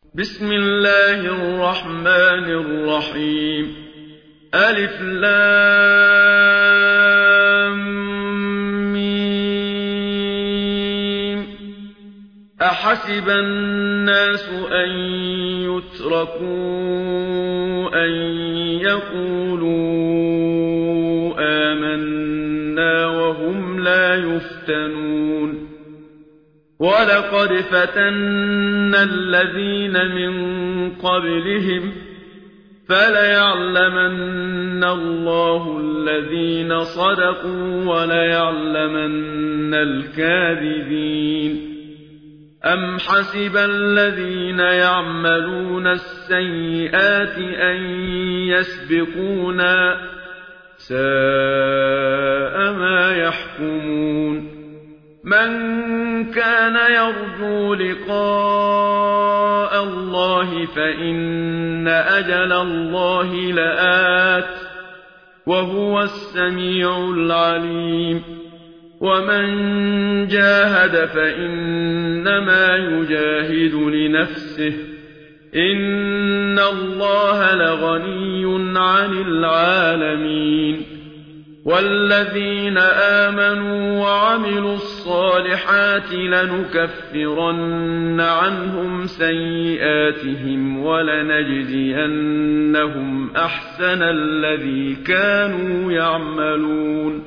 بسم الله الرحمن الرحيم ألف لام ميم أحسب الناس أن يتركوا أن يقولوا آمنا وهم لا يفتنون ولقد فتنا الذين من قبلهم فليعلمن الله الذين صدقوا وليعلمن الكاذبين أم حسب الذين يعملون السيئات أن يسبقونا ساء ما يحكمون من كان يرجو لقاء الله فإن أجل الله لآت وهو السميع العليم ومن جاهد فإنما يجاهد لنفسه إن الله لغني عن العالمين والذين آمنوا وعملوا الصالحات لنكفرن عنهم سيئاتهم ولنجزينهم أحسن الذي كانوا يعملون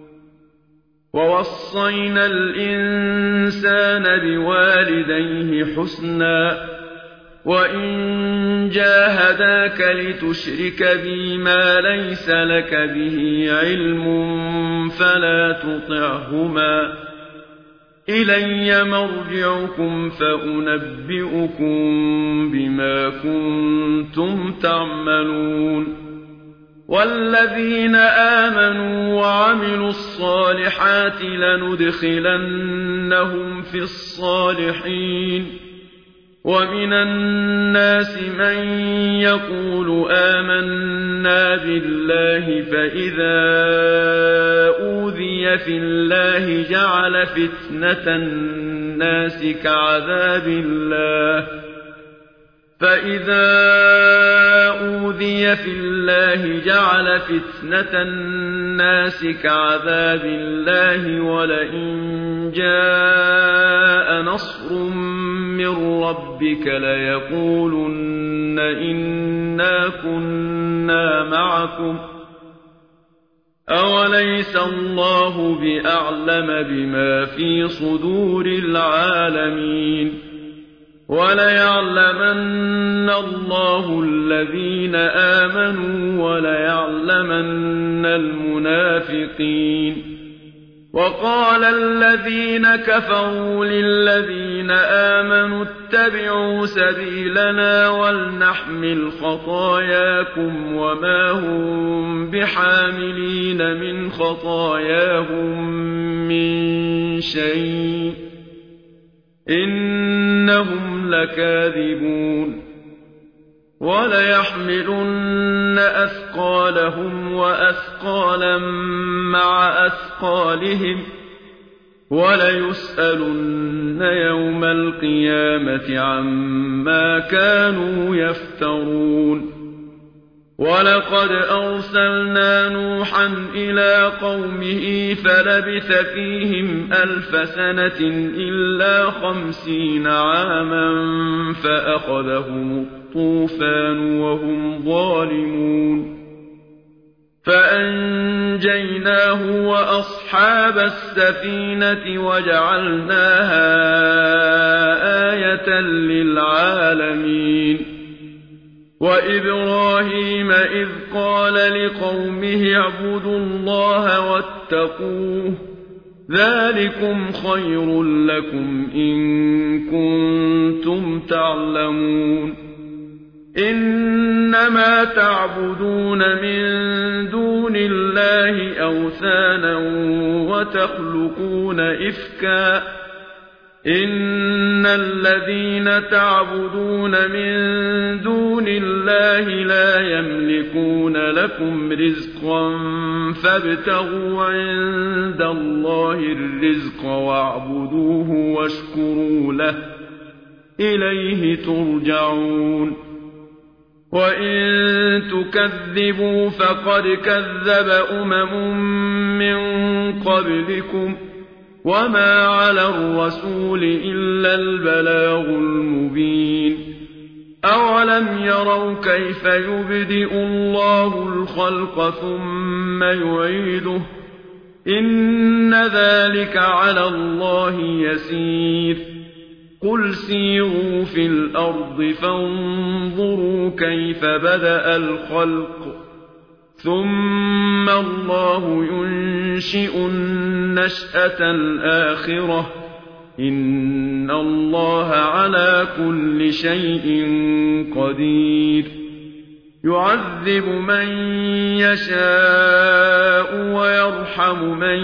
ووصينا الإنسان بوالديه حسنا وإن جاهداك لتشرك بي ما ليس لك به علم فلا تطعهما إلي مرجعكم فأنبئكم بما كنتم تعملون والذين آمنوا وعملوا الصالحات لندخلنهم في الصالحين ومن الناس من يقول آمنا بالله فإذا أوذي في الله جعل فتنة الناس كعذاب الله ولئن جاء نصر من ربك ليقولن إنا كنا معكم أوليس الله بأعلم بما في صدور العالمين وليعلمن الله الذين آمنوا وليعلمن المنافقين وقال الذين كفروا للذين آمنوا اتبعوا سبيلنا ولنحمل خطاياكم وما هم بحاملين من خطاياهم من شيء إنهم لكاذبون وليحملن أثقالهم وأثقالا مع أثقالهم وليسألن يوم القيامة عما كانوا يفترون ولقد أرسلنا نوحا إلى قومه فلبث فيهم 1000 سنة إلا 50 عاما فأخذهم الطوفان وهم ظالمون فأنجيناه وأصحاب السفينة وجعلناها آية للعالمين وإبراهيم إذ قال لقومه اعبدوا الله واتقوه ذلكم خير لكم إن كنتم تعلمون إنما تعبدون من دون الله أوثانا وتخلقون إفكا إن الذين تعبدون من دون الله لا يملكون لكم رزقا فابتغوا عند الله الرزق واعبدوه واشكروا له إليه ترجعون وإن تكذبوا فقد كذب من قبلكم وما على الرسول إلا البلاغ المبين أولم يروا كيف يبدئ الله الخلق ثم يعيده إن ذلك على الله يسير قل سيروا في الأرض فانظروا كيف بدأ الخلق ثم الله ينشئ النشأة الآخرة إن الله على كل شيء قدير يعذب من يشاء ويرحم من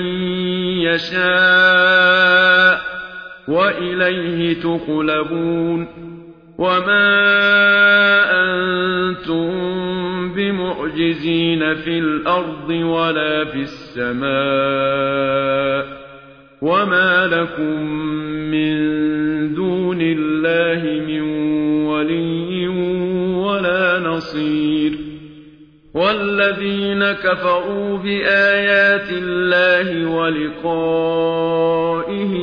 يشاء وإليه تقلبون وما أنتم بمعجزين في الأرض ولا في السماء وما لكم من دون الله من ولي ولا نصير والذين كفروا بآيات الله ولقائه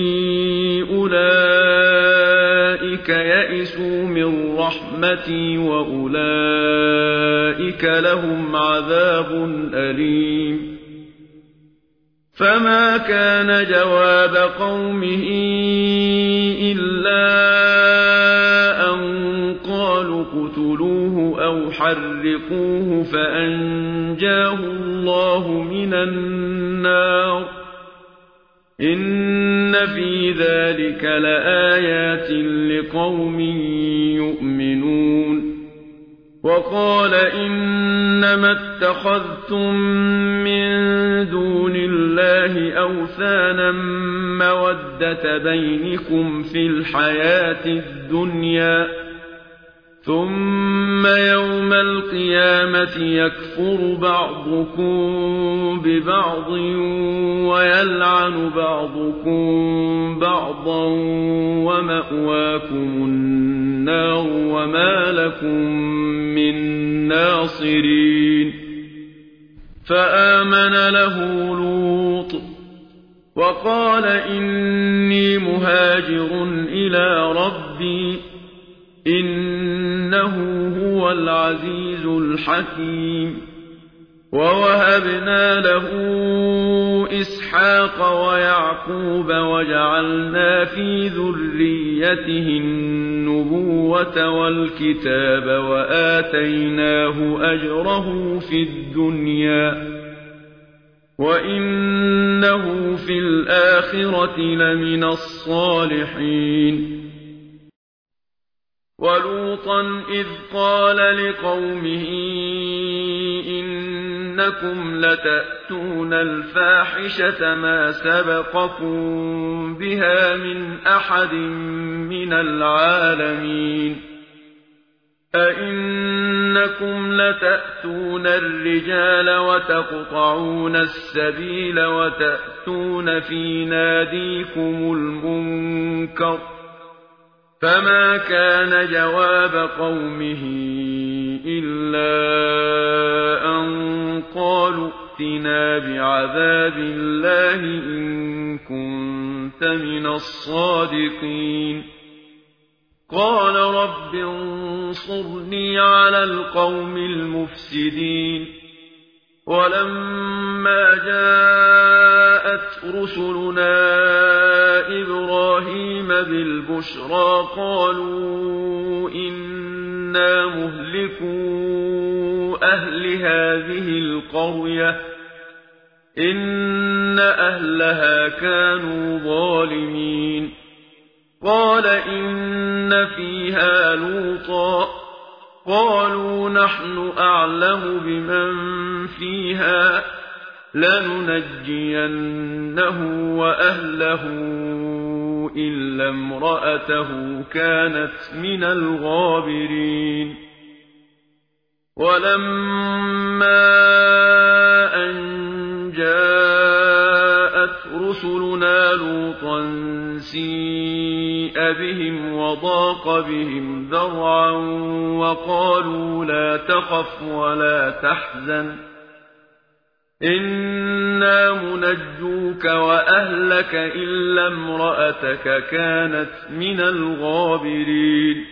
أولئك يئسوا من رحمتي وأولئك لهم عذاب أليم فما كان جواب قومه إلا أن قالوا اقتلوه أو حرقوه فأنجاه الله من النار إن في ذلك لآيات لقوم يؤمنون وقال إنما اتخذتم من دون الله أوثانا مودة بينكم في الحياة الدنيا ثم يوم القيامة يكفر بعضكم ببعض ويلعن بعضكم بعضا ومأواكم النار وما لكم من ناصرين فآمن له لوط وقال إني مهاجر إلى ربي إنه هو العزيز الحكيم ووهبنا له إسحاق ويعقوب وجعلنا في ذريته النبوة والكتاب وآتيناه أجره في الدنيا وإنه في الآخرة لمن الصالحين ولوطا إذ قال لقومه إنكم لتأتون الفاحشة ما سبقكم بها من أحد من العالمين أئنكم لتأتون الرجال وتقطعون السبيل وتأتون في ناديكم المنكر فما كان جواب قومه إلا أن قالوا ائتنا بعذاب الله إن كنت من الصادقين قال رب انصرني على القوم المفسدين ولما جاءت رسلنا إبراهيم بالبشرى قالوا إنا مهلكو أهل هذه القرية إن أهلها كانوا ظالمين قال إن فيها لوطا قالوا نحن أعلم بمن فيها لننجينه وأهله إلا امرأته كانت من الغابرين ولما أن جاءت رسلنا لوطا سيء سيء بهم وضاق بهم ذرعا وقالوا لا تخف ولا تحزن إنا منجوك وأهلك إلا امرأتك كانت من الغابرين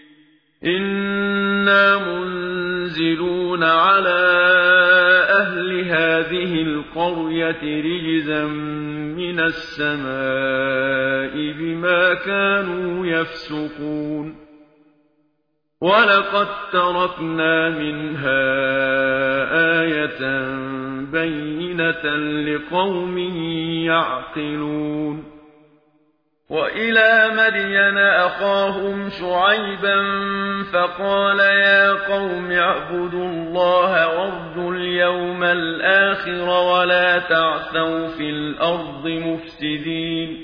إنا منزلون على أهل هذه القرية رجزا من السماء بما كانوا يفسقون ولقد تركنا منها آية بينة لقوم يعقلون وإلى مدين أخاهم شعيبا فقال يا قوم اعبدوا الله وارجوا اليوم الآخر ولا تعثوا في الأرض مفسدين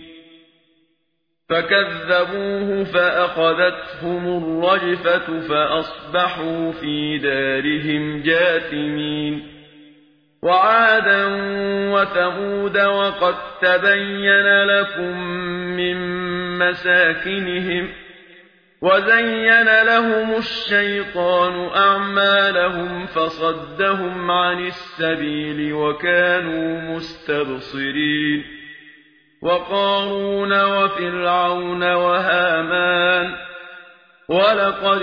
فكذبوه فأخذتهم الرجفة فأصبحوا في دارهم جاثمين وعادا وثمود وقد تبين لكم من مساكنهم وزين لهم الشيطان أعمالهم فصدهم عن السبيل وكانوا مستبصرين وقارون وفرعون وهامان ولقد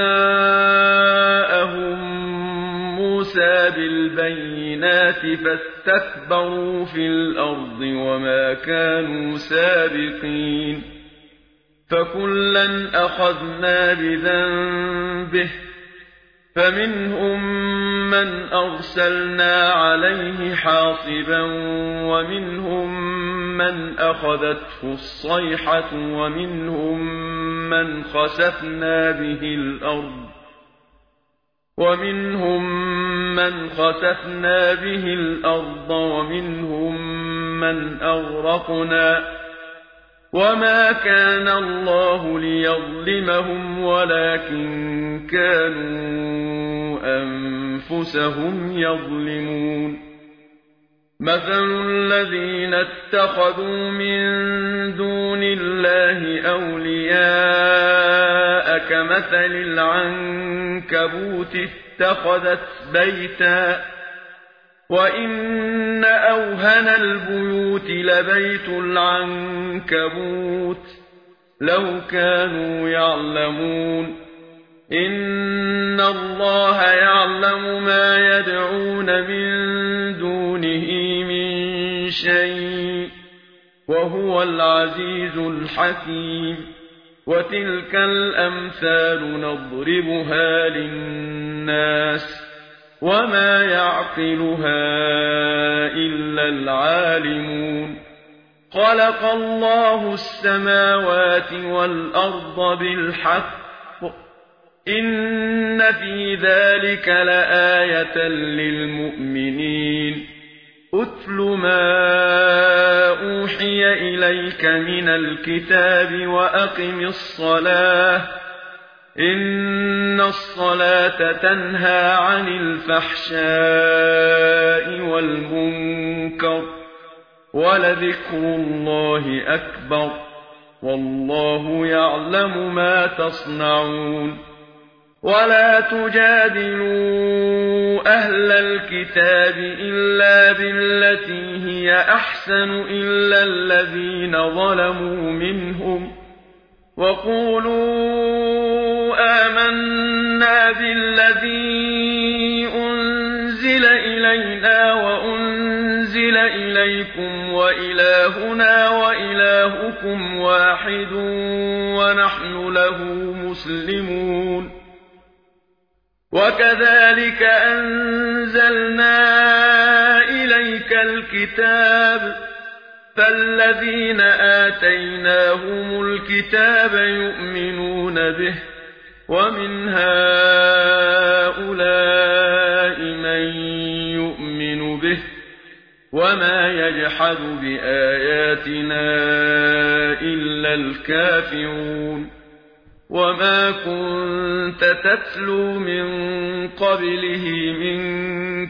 جاءهم موسى بالبينات فاستكبروا في الأرض وما كانوا سابقين فكلا أخذنا بذنبه فمنهم من أرسلنا عليه حاصبا ومنهم من أخذته الصيحة ومنهم من خسفنا به الأرض ومنهم من أغرقنا وما كان الله ليظلمهم ولكن كانوا أنفسهم يظلمون مثل الذين اتخذوا من دون الله أولياء كمثل العنكبوت اتخذت بيتا وإن أوهن البيوت لبيت العنكبوت لو كانوا يعلمون إن الله يعلم ما يدعون من دونه من شيء وهو العزيز الحكيم وتلك الأمثال نضربها للناس وما يعقلها إلا العالمون خلق الله السماوات والأرض بالحق إن في ذلك لآية للمؤمنين أتل ما أوحي إليك من الكتاب وأقم الصلاة إن الصلاة تنهى عن الفحشاء والمنكر ولذكر الله أكبر والله يعلم ما تصنعون ولا تجادلوا أهل الكتاب إلا بالتي هي أحسن إلا الذين ظلموا منهم وقولوا آمنا بالذي أنزل إلينا وأنزل إليكم وإلهنا وإلهكم واحد ونحن له مسلمون وكذلك أنزلنا إليك الكتاب فالذين آتيناهم الكتاب يؤمنون به ومن هؤلاء من يؤمن به وما يجحد بآياتنا إلا الكافرون وما كنت تتلو من قبله من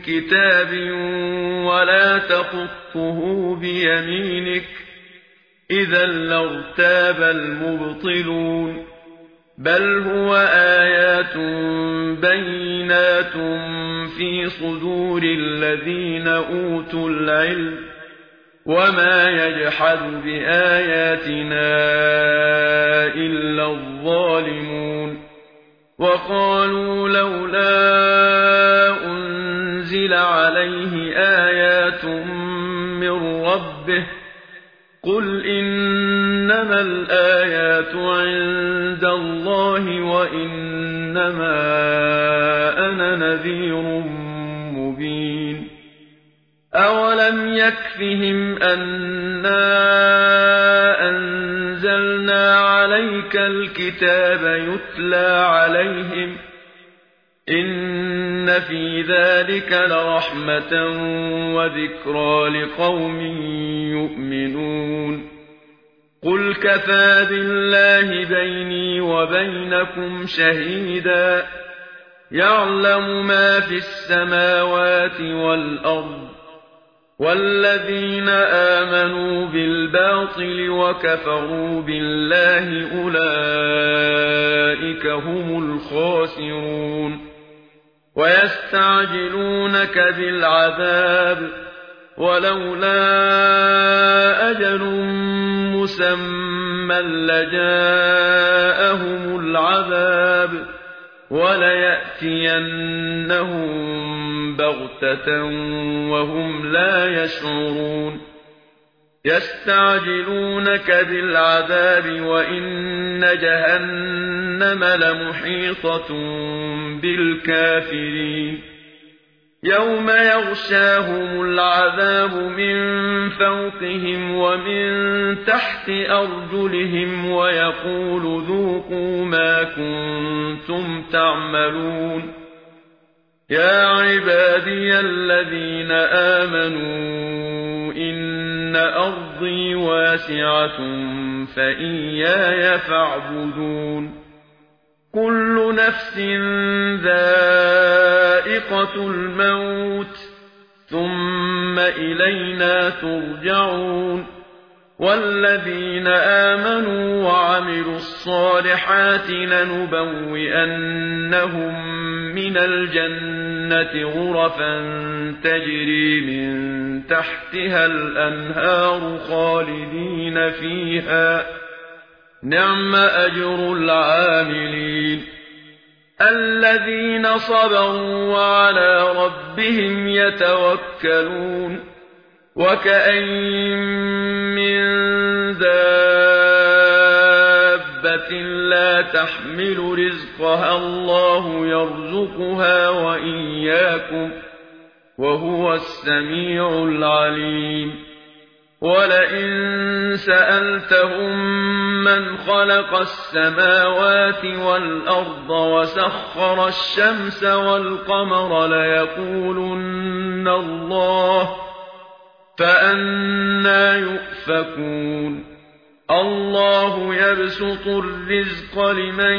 كتاب ولا تخطه بيمينك إذا لارتاب المبطلون بل هو آيات بينات في صدور الذين أوتوا العلم وما يجحد بآياتنا إلا الظالمون وقالوا لولا أنزل عليه آيات من ربه قل إنما الآيات عند الله وإنما أنا نذير مبين أولم يكفهم أنا أنزلنا عليك الكتاب يتلى عليهم إن في ذلك لرحمة وذكرى لقوم يؤمنون قل كفى بالله بيني وبينكم شهيدا يعلم ما في السماوات والأرض والذين آمنوا بالباطل وكفروا بالله أولئك هم الخاسرون ويستعجلونك بالعذاب ولولا أجل مسمى لجاءهم العذاب وليأتينهم بغتة وهم لا يشعرون يستعجلونك بالعذاب وإن جهنم لمحيطة بالكافرين يوم يغشاهم العذاب من فوقهم ومن تحت أرجلهم ويقول ذوقوا ما كنتم تعملون يا عبادي الذين آمنوا إن أرضي واسعة فإياي فاعبدون كل نفس ذائقة الموت ثم إلينا ترجعون والذين آمنوا وعملوا الصالحات لنبوئنهم من الجنة غرفا تجري من تحتها الأنهار خالدين فيها نعم أجر العاملين الذين صبروا وعلى ربهم يتوكلون وكأين من دابة لا تحمل رزقها الله يرزقها وإياكم وهو السميع العليم ولئن سألتهم من خلق السماوات والأرض وسخر الشمس والقمر ليقولن الله فأنى يؤفكون الله يبسط الرزق لمن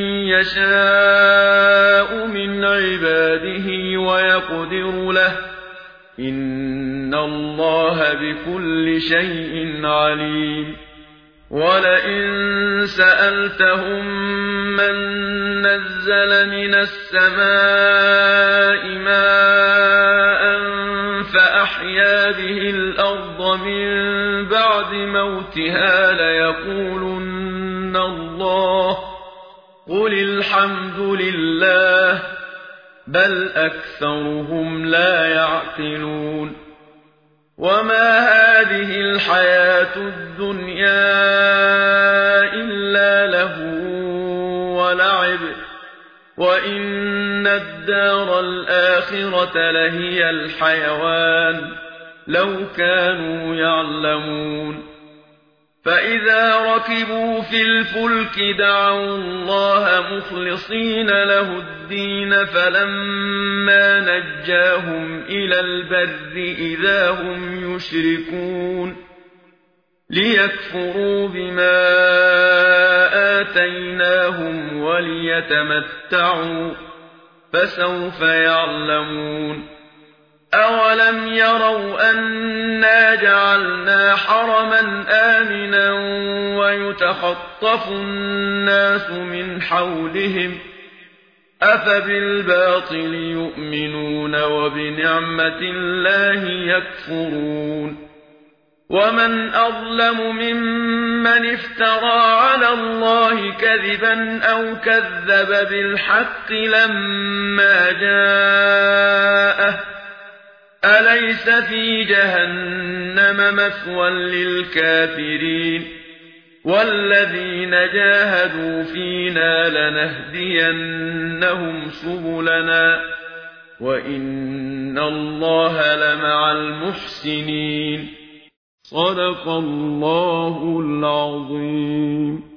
يشاء من عباده ويقدر له إن الله بكل شيء عليم ولئن سألتهم من نزل من السماء ماء فأحيا به الأرض من بعد موتها ليقولن الله قل الحمد لله بل أكثرهم لا يعقلون وما هذه الحياة الدنيا إلا لهو ولعب وإن الدار الآخرة لهي الحيوان لو كانوا يعلمون فإذا ركبوا في الفلك دعوا الله مخلصين له الدين فلما نجاهم إلى البر إذا هم يشركون ليكفروا بما آتيناهم وليتمتعوا فسوف يعلمون أَوَلَمْ يَرَوْا أَنَّا جَعَلْنَا حَرَمًا آمِنًا وَيُتَخَطَّفُ النَّاسُ مِنْ حَوْلِهِمْ ۚ أَفَبِالْبَاطِلِ يُؤْمِنُونَ وَبِنِعْمَةِ اللَّهِ يَكْفُرُونَ وَمَنْ أَظْلَمُ مِمَّنِ افْتَرَىٰ عَلَى اللَّهِ كَذِبًا أَوْ كَذَّبَ بِالْحَقِّ لَمَّا جَاءَهُ ۚ أَلَيْسَ فِي جَهَنَّمَ مَثْوًى لِّلْكَافِرِينَ وَالَّذِينَ جَاهَدُوا فِينَا لَنَهْدِيَنَّهُمْ سُبُلَنَا وَإِنَّ اللَّهَ لَمَعَ الْمُحْسِنِينَ. صدق الله العظيم.